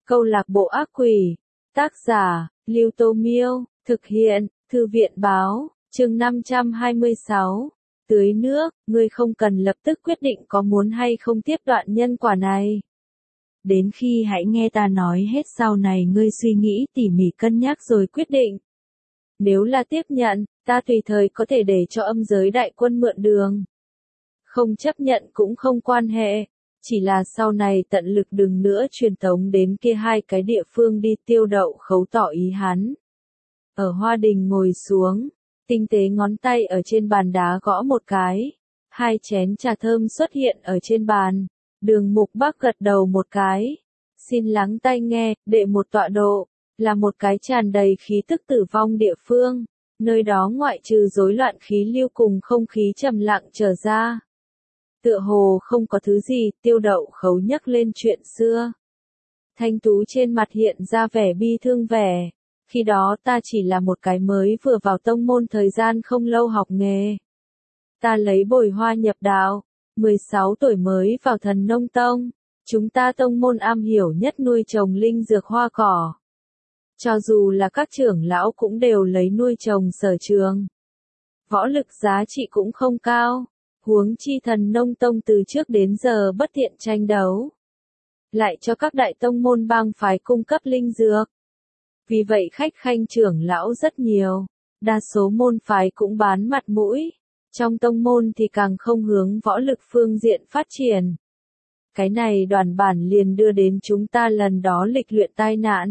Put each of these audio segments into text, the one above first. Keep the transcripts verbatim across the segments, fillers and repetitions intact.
Câu lạc bộ ác quỷ. Tác giả, Lưu Tô Miêu. Thực hiện, Thư viện báo. Chương năm trăm hai mươi sáu. Tưới nước, ngươi không cần lập tức quyết định có muốn hay không tiếp đoạn nhân quả này. Đến khi hãy nghe ta nói hết sau này ngươi suy nghĩ tỉ mỉ cân nhắc rồi quyết định. Nếu là tiếp nhận, ta tùy thời có thể để cho âm giới đại quân mượn đường. Không chấp nhận cũng không quan hệ. Chỉ là sau này tận lực đừng nữa truyền tống đến kia hai cái địa phương đi Tiêu Đậu Khấu tỏ ý hắn. Ở Hoa Đình ngồi xuống, tinh tế ngón tay ở trên bàn đá gõ một cái. Hai chén trà thơm xuất hiện ở trên bàn. Đường Mục Bắc gật đầu một cái. Xin lắng tai nghe, đệ một tọa độ, là một cái tràn đầy khí tức tử vong địa phương. Nơi đó ngoại trừ rối loạn khí lưu cùng không khí trầm lặng trở ra. Tựa hồ không có thứ gì, Tiêu Đậu Khấu nhắc lên chuyện xưa. Thanh tú trên mặt hiện ra vẻ bi thương vẻ. Khi đó ta chỉ là một cái mới vừa vào tông môn thời gian không lâu học nghề. Ta lấy bồi hoa nhập đạo, mười sáu tuổi mới vào Thần Nông Tông. Chúng ta tông môn am hiểu nhất nuôi trồng linh dược hoa cỏ. Cho dù là các trưởng lão cũng đều lấy nuôi trồng sở trường. Võ lực giá trị cũng không cao. Huống chi Thần Nông Tông từ trước đến giờ bất tiện tranh đấu. Lại cho các đại tông môn bang phái cung cấp linh dược. Vì vậy khách khanh trưởng lão rất nhiều. Đa số môn phái cũng bán mặt mũi. Trong tông môn thì càng không hướng võ lực phương diện phát triển. Cái này đoàn bản liền đưa đến chúng ta lần đó lịch luyện tai nạn.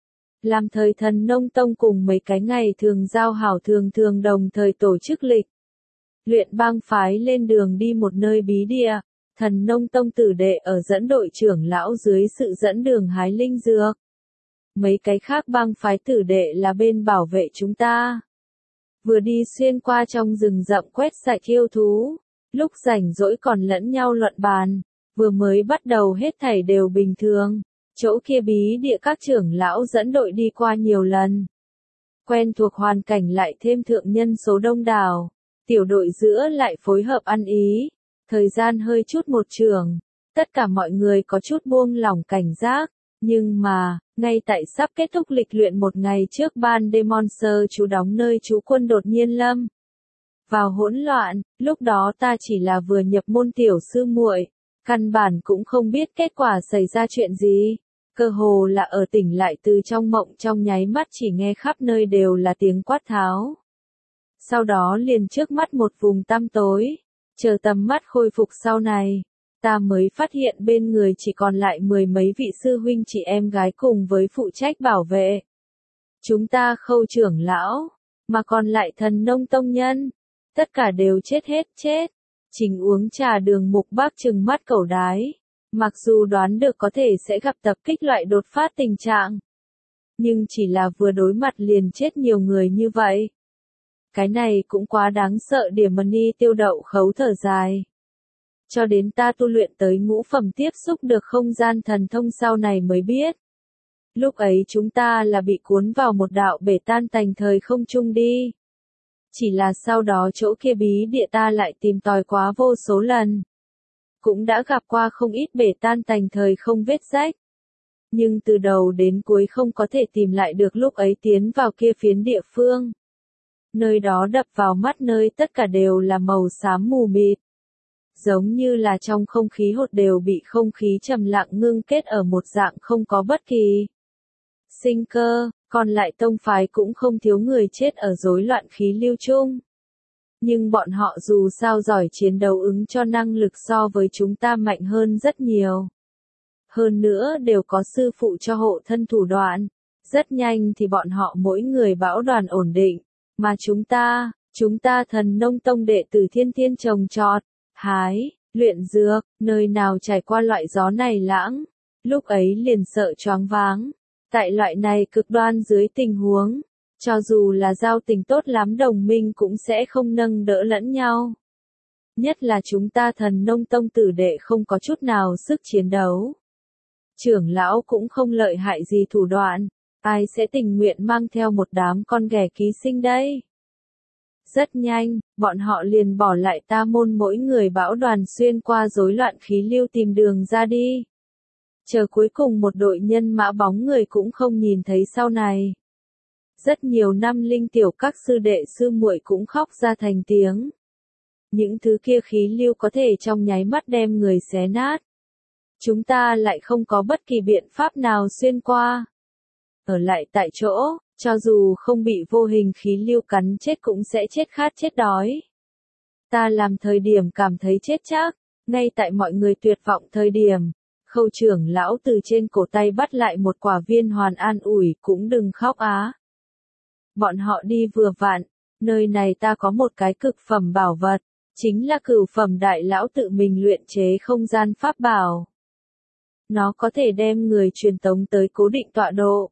Làm thời Thần Nông Tông cùng mấy cái ngày thường giao hảo thường thường đồng thời tổ chức lịch. Luyện bang phái lên đường đi một nơi bí địa, Thần Nông Tông tử đệ ở dẫn đội trưởng lão dưới sự dẫn đường hái linh dược. Mấy cái khác bang phái tử đệ là bên bảo vệ chúng ta. Vừa đi xuyên qua trong rừng rậm quét sạch yêu thú, lúc rảnh rỗi còn lẫn nhau luận bàn, vừa mới bắt đầu hết thảy đều bình thường. Chỗ kia bí địa các trưởng lão dẫn đội đi qua nhiều lần. Quen thuộc hoàn cảnh lại thêm thượng nhân số đông đảo. Tiểu đội giữa lại phối hợp ăn ý, thời gian hơi chút một trường, tất cả mọi người có chút buông lỏng cảnh giác, nhưng mà, ngay tại sắp kết thúc lịch luyện một ngày trước ban đêm Monster trú đóng nơi trú quân đột nhiên lâm vào hỗn loạn, lúc đó ta chỉ là vừa nhập môn tiểu sư muội, căn bản cũng không biết kết quả xảy ra chuyện gì, cơ hồ là ở tỉnh lại từ trong mộng trong nháy mắt chỉ nghe khắp nơi đều là tiếng quát tháo. Sau đó liền trước mắt một vùng tăm tối, chờ tầm mắt khôi phục sau này, ta mới phát hiện bên người chỉ còn lại mười mấy vị sư huynh chị em gái cùng với phụ trách bảo vệ. Chúng ta Khâu trưởng lão, mà còn lại Thần Nông tông nhân, tất cả đều chết hết chết. Trình uống trà Đường Mục Bắc trừng mắt cẩu đái, mặc dù đoán được có thể sẽ gặp tập kích loại đột phát tình trạng, nhưng chỉ là vừa đối mặt liền chết nhiều người như vậy. Cái này cũng quá đáng sợ. Điểm Mani Tiêu Đậu Khấu thở dài. Cho đến ta tu luyện tới ngũ phẩm tiếp xúc được không gian thần thông sau này mới biết. Lúc ấy chúng ta là bị cuốn vào một đạo bể tan tành thời không trung đi. Chỉ là sau đó chỗ kia bí địa ta lại tìm tòi quá vô số lần. Cũng đã gặp qua không ít bể tan tành thời không vết rách. Nhưng từ đầu đến cuối không có thể tìm lại được lúc ấy tiến vào kia phiến địa phương. Nơi đó đập vào mắt nơi tất cả đều là màu xám mù mịt. Giống như là trong không khí hột đều bị không khí trầm lặng ngưng kết ở một dạng không có bất kỳ sinh cơ, còn lại tông phái cũng không thiếu người chết ở rối loạn khí lưu chung. Nhưng bọn họ dù sao giỏi chiến đấu ứng cho năng lực so với chúng ta mạnh hơn rất nhiều. Hơn nữa đều có sư phụ cho hộ thân thủ đoạn. Rất nhanh thì bọn họ mỗi người bão đoàn ổn định. Mà chúng ta, chúng ta Thần Nông Tông đệ tử thiên thiên trồng trọt, hái, luyện dược, nơi nào trải qua loại gió này lãng, lúc ấy liền sợ choáng váng. Tại loại này cực đoan dưới tình huống, cho dù là giao tình tốt lắm đồng minh cũng sẽ không nâng đỡ lẫn nhau. Nhất là chúng ta Thần Nông Tông tử đệ không có chút nào sức chiến đấu. Trưởng lão cũng không lợi hại gì thủ đoạn. Ai sẽ tình nguyện mang theo một đám con ghẻ ký sinh đây? Rất nhanh, bọn họ liền bỏ lại ta môn mỗi người bão đoàn xuyên qua rối loạn khí lưu tìm đường ra đi. Chờ cuối cùng một đội nhân mã bóng người cũng không nhìn thấy sau này. Rất nhiều năm linh tiểu các sư đệ sư muội cũng khóc ra thành tiếng. Những thứ kia khí lưu có thể trong nháy mắt đem người xé nát. Chúng ta lại không có bất kỳ biện pháp nào xuyên qua. Ở lại tại chỗ, cho dù không bị vô hình khí lưu cắn chết cũng sẽ chết khát chết đói. Ta làm thời điểm cảm thấy chết chắc, ngay tại mọi người tuyệt vọng thời điểm. Khâu trưởng lão từ trên cổ tay bắt lại một quả viên hoàn an ủi, cũng đừng khóc á. Bọn họ đi vừa vặn, nơi này ta có một cái cực phẩm bảo vật, chính là cửu phẩm đại lão tự mình luyện chế không gian pháp bảo. Nó có thể đem người truyền tống tới cố định tọa độ.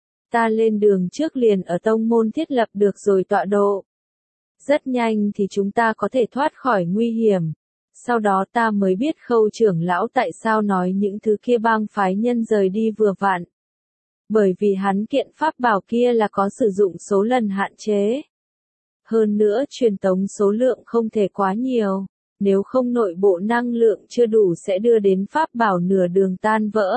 Ta lên đường trước liền ở tông môn thiết lập được rồi tọa độ. Rất nhanh thì chúng ta có thể thoát khỏi nguy hiểm. Sau đó ta mới biết khâu trưởng lão tại sao nói những thứ kia bang phái nhân rời đi vừa vặn. Bởi vì hắn kiện pháp bảo kia là có sử dụng số lần hạn chế. Hơn nữa truyền tống số lượng không thể quá nhiều, nếu không nội bộ năng lượng chưa đủ sẽ đưa đến pháp bảo nửa đường tan vỡ.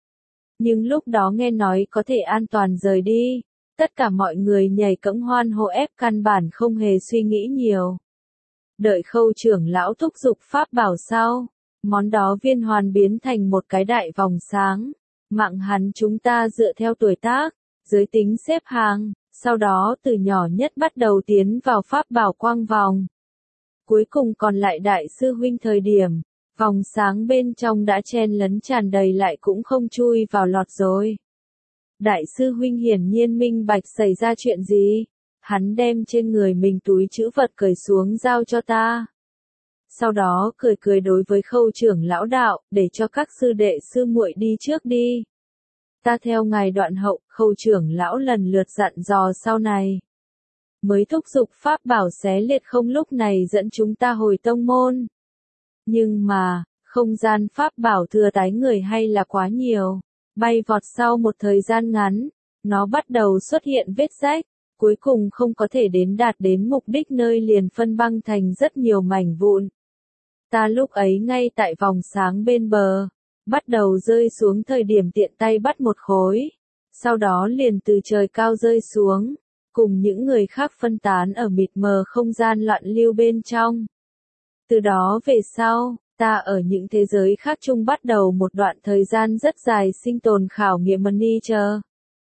Nhưng lúc đó nghe nói có thể an toàn rời đi, tất cả mọi người nhảy cẫng hoan hô ép căn bản không hề suy nghĩ nhiều. Đợi khâu trưởng lão thúc giục pháp bảo sau, món đó viên hoàn biến thành một cái đại vòng sáng. Mạng hắn chúng ta dựa theo tuổi tác, giới tính xếp hàng, sau đó từ nhỏ nhất bắt đầu tiến vào pháp bảo quang vòng. Cuối cùng còn lại đại sư huynh thời điểm, vòng sáng bên trong đã chen lấn tràn đầy lại cũng không chui vào lọt rồi. Đại sư huynh hiển nhiên minh bạch xảy ra chuyện gì, hắn đem trên người mình túi trữ vật cởi xuống giao cho ta. Sau đó cười cười đối với khâu trưởng lão đạo, để cho các sư đệ sư muội đi trước đi. Ta theo ngài đoạn hậu, khâu trưởng lão lần lượt dặn dò sau này. Mới thúc giục pháp bảo xé liệt không lúc này dẫn chúng ta hồi tông môn. Nhưng mà, không gian pháp bảo thừa tái người hay là quá nhiều. Bay vọt sau một thời gian ngắn, nó bắt đầu xuất hiện vết rách, cuối cùng không có thể đến đạt đến mục đích nơi liền phân băng thành rất nhiều mảnh vụn. Ta lúc ấy ngay tại vòng sáng bên bờ, bắt đầu rơi xuống thời điểm tiện tay bắt một khối, sau đó liền từ trời cao rơi xuống, cùng những người khác phân tán ở mịt mờ không gian loạn lưu bên trong. Từ đó về sau, ta ở những thế giới khác chung bắt đầu một đoạn thời gian rất dài sinh tồn khảo nghiệm money chờ.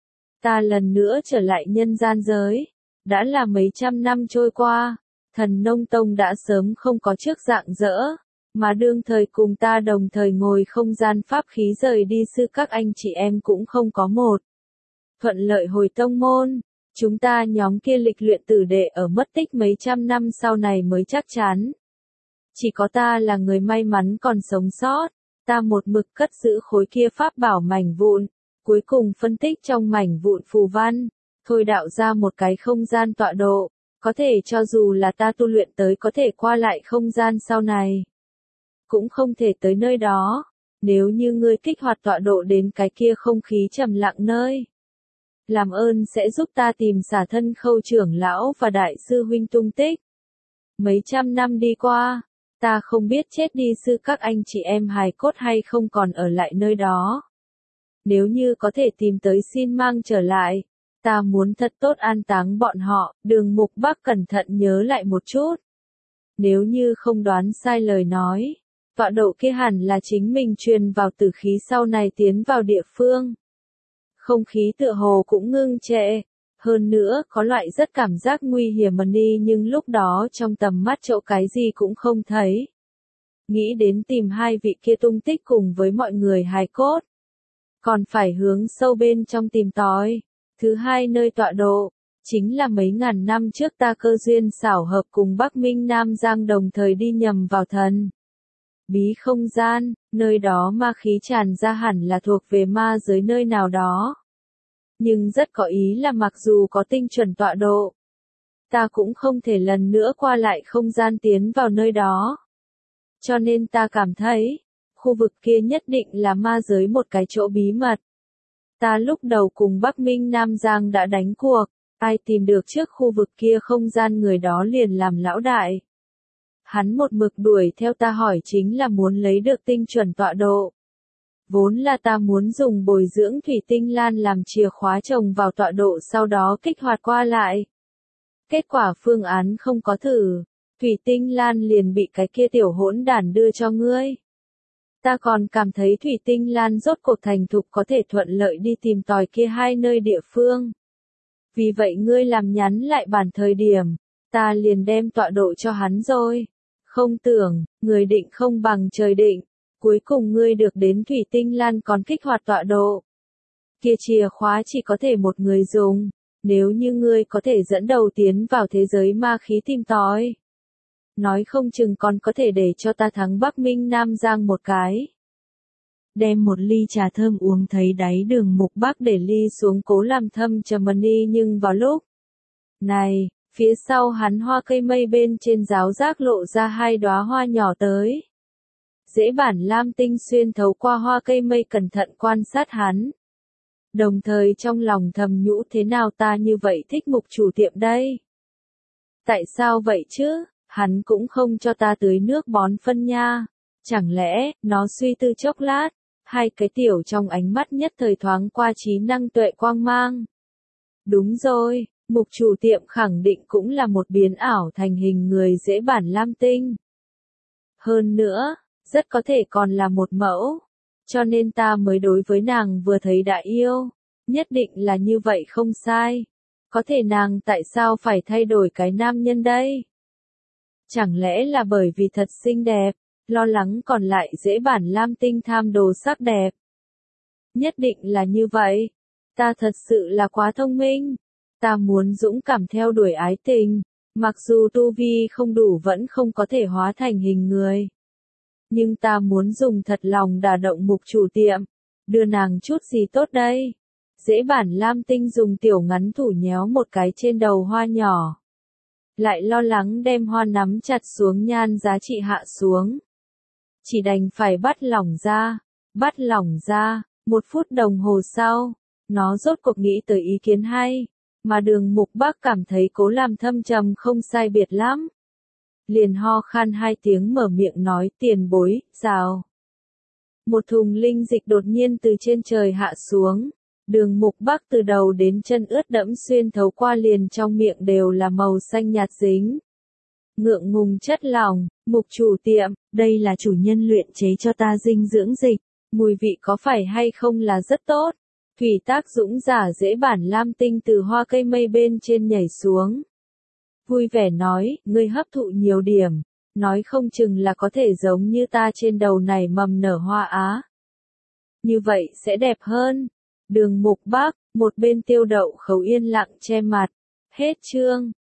Ta lần nữa trở lại nhân gian giới, đã là mấy trăm năm trôi qua, thần nông tông đã sớm không có trước dạng dỡ, mà đương thời cùng ta đồng thời ngồi không gian pháp khí rời đi sư các anh chị em cũng không có một. Thuận lợi hồi tông môn, chúng ta nhóm kia lịch luyện tử đệ ở mất tích mấy trăm năm sau này mới chắc chắn. Chỉ có ta là người may mắn còn sống sót, ta một mực cất giữ khối kia pháp bảo mảnh vụn, cuối cùng phân tích trong mảnh vụn phù văn, thôi đạo ra một cái không gian tọa độ, có thể cho dù là ta tu luyện tới có thể qua lại không gian sau này. Cũng không thể tới nơi đó, nếu như ngươi kích hoạt tọa độ đến cái kia không khí trầm lặng nơi. Làm ơn sẽ giúp ta tìm xả thân khâu trưởng lão và đại sư huynh tung tích. Mấy trăm năm đi qua, ta không biết chết đi sư các anh chị em hài cốt hay không còn ở lại nơi đó. Nếu như có thể tìm tới xin mang trở lại, ta muốn thật tốt an táng bọn họ, Đường Mục Bắc cẩn thận nhớ lại một chút. Nếu như không đoán sai lời nói, tọa độ kia hẳn là chính mình truyền vào tử khí sau này tiến vào địa phương. Không khí tựa hồ cũng ngưng trệ, hơn nữa có loại rất cảm giác nguy hiểm mà đi nhưng lúc đó trong tầm mắt chỗ cái gì cũng không thấy. Nghĩ đến tìm hai vị kia tung tích cùng với mọi người hài cốt. Còn phải hướng sâu bên trong tìm tòi. Thứ hai nơi tọa độ, chính là mấy ngàn năm trước ta cơ duyên xảo hợp cùng Bắc Minh Nam Giang đồng thời đi nhầm vào thần bí không gian, nơi đó ma khí tràn ra hẳn là thuộc về ma giới nơi nào đó. Nhưng rất có ý là mặc dù có tinh chuẩn tọa độ, ta cũng không thể lần nữa qua lại không gian tiến vào nơi đó. Cho nên ta cảm thấy, khu vực kia nhất định là ma giới một cái chỗ bí mật. Ta lúc đầu cùng Bắc Minh Nam Giang đã đánh cuộc, ai tìm được trước khu vực kia không gian người đó liền làm lão đại. Hắn một mực đuổi theo ta hỏi chính là muốn lấy được tinh chuẩn tọa độ. Vốn là ta muốn dùng bồi dưỡng thủy tinh lan làm chìa khóa trồng vào tọa độ sau đó kích hoạt qua lại. Kết quả phương án không có thử, thủy tinh lan liền bị cái kia tiểu hỗn đản đưa cho ngươi. Ta còn cảm thấy thủy tinh lan rốt cuộc thành thục có thể thuận lợi đi tìm tòi kia hai nơi địa phương. Vì vậy ngươi làm nhắn lại bản thời điểm, ta liền đem tọa độ cho hắn rồi. Không tưởng, người định không bằng trời định, cuối cùng ngươi được đến thủy tinh lan còn kích hoạt tọa độ. Kia chìa khóa chỉ có thể một người dùng, nếu như ngươi có thể dẫn đầu tiến vào thế giới ma khí tìm tòi. Nói không chừng còn có thể để cho ta thắng Bắc Minh Nam Giang một cái. Đem một ly trà thơm uống thấy đáy đường Mục Bác để ly xuống cố làm thâm trầm đi, nhưng vào lúc này, phía sau hắn hoa cây mây bên trên giáo giác lộ ra hai đóa hoa nhỏ tới. Dễ bản lam tinh xuyên thấu qua hoa cây mây cẩn thận quan sát hắn. Đồng thời trong lòng thầm nhủ thế nào ta như vậy thích Mục chủ tiệm đây? Tại sao vậy chứ? Hắn cũng không cho ta tưới nước bón phân nha. Chẳng lẽ, nó suy tư chốc lát, hai cái tiểu trong ánh mắt nhất thời thoáng qua trí năng tuệ quang mang. Đúng rồi, Mục chủ tiệm khẳng định cũng là một biến ảo thành hình người dễ bản lam tinh. Hơn nữa, rất có thể còn là một mẫu. Cho nên ta mới đối với nàng vừa thấy đã yêu. Nhất định là như vậy không sai. Có thể nàng tại sao phải thay đổi cái nam nhân đây? Chẳng lẽ là bởi vì thật xinh đẹp, lo lắng còn lại dễ bản lam tinh tham đồ sắc đẹp. Nhất định là như vậy. Ta thật sự là quá thông minh. Ta muốn dũng cảm theo đuổi ái tình, mặc dù tu vi không đủ vẫn không có thể hóa thành hình người. Nhưng ta muốn dùng thật lòng đả động Mục chủ tiệm, đưa nàng chút gì tốt đây? Dễ bản lam tinh dùng tiểu ngắn thủ nhéo một cái trên đầu hoa nhỏ. Lại lo lắng đem hoa nắm chặt xuống nhan giá trị hạ xuống. Chỉ đành phải bắt lỏng ra, bắt lỏng ra, một phút đồng hồ sau, nó rốt cuộc nghĩ tới ý kiến hay, mà đường Mục Bác cảm thấy cố làm thâm trầm không sai biệt lắm. Liền ho khan hai tiếng mở miệng nói tiền bối, rào. Một thùng linh dịch đột nhiên từ trên trời hạ xuống. Đường Mục Bác từ đầu đến chân ướt đẫm xuyên thấu qua liền trong miệng đều là màu xanh nhạt dính. Ngượng ngùng chất lỏng, Mục chủ tiệm, đây là chủ nhân luyện chế cho ta dinh dưỡng dịch, mùi vị có phải hay không là rất tốt. Thủy Tác Dũng giả dễ bản lam tinh từ hoa cây mây bên trên nhảy xuống. Vui vẻ nói, ngươi hấp thụ nhiều điểm, nói không chừng là có thể giống như ta trên đầu này mầm nở hoa á. Như vậy sẽ đẹp hơn. Đường Mục Bác, một bên Tiêu Đậu Khấu yên lặng che mặt. Hết chương.